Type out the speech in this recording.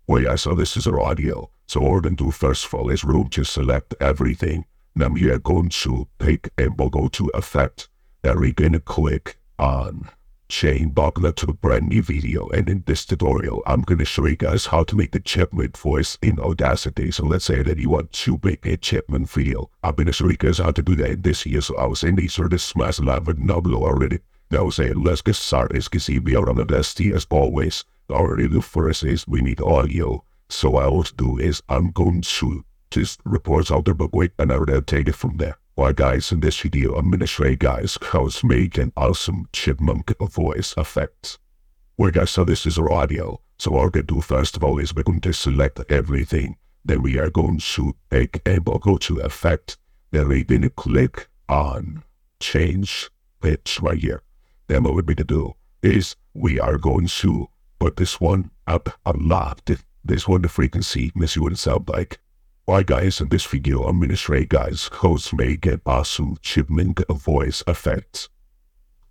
Well, yeah, so this is our audio. So what we're going to do first of all is we'll just select everything. Then we are going to pick and we'll go to effect. Then we're going to click on chain buckler to a brand new video. And in this tutorial, I'm going to show you guys how to make the Chipmunk voice in Audacity. So let's say that you want to make a Chipmunk video. I'm going to show you guys how to do that in this here. So I was in the sort of smash live and now below already. Now say let's get started. As you can see, we are on Audacity as always. Already the first is we need audio. So what I will do is I'm going to just report out there but wait and I will take it from there. Alright guys, in this video I'm going to show you guys how to make an awesome Chipmunk voice effect. Well guys, so this is our audio. So what we're going to do first of all is we're going to select everything. Then we are going to pick and we'll go to effect. Then we're going to click on change pitch right here. Then what we're going to do is we are going to put this one up a lot. This one the frequency, miss you what it sound like. Why guys, in this video I'm going to show you guys how to make an awesome Chipmunk voice effect.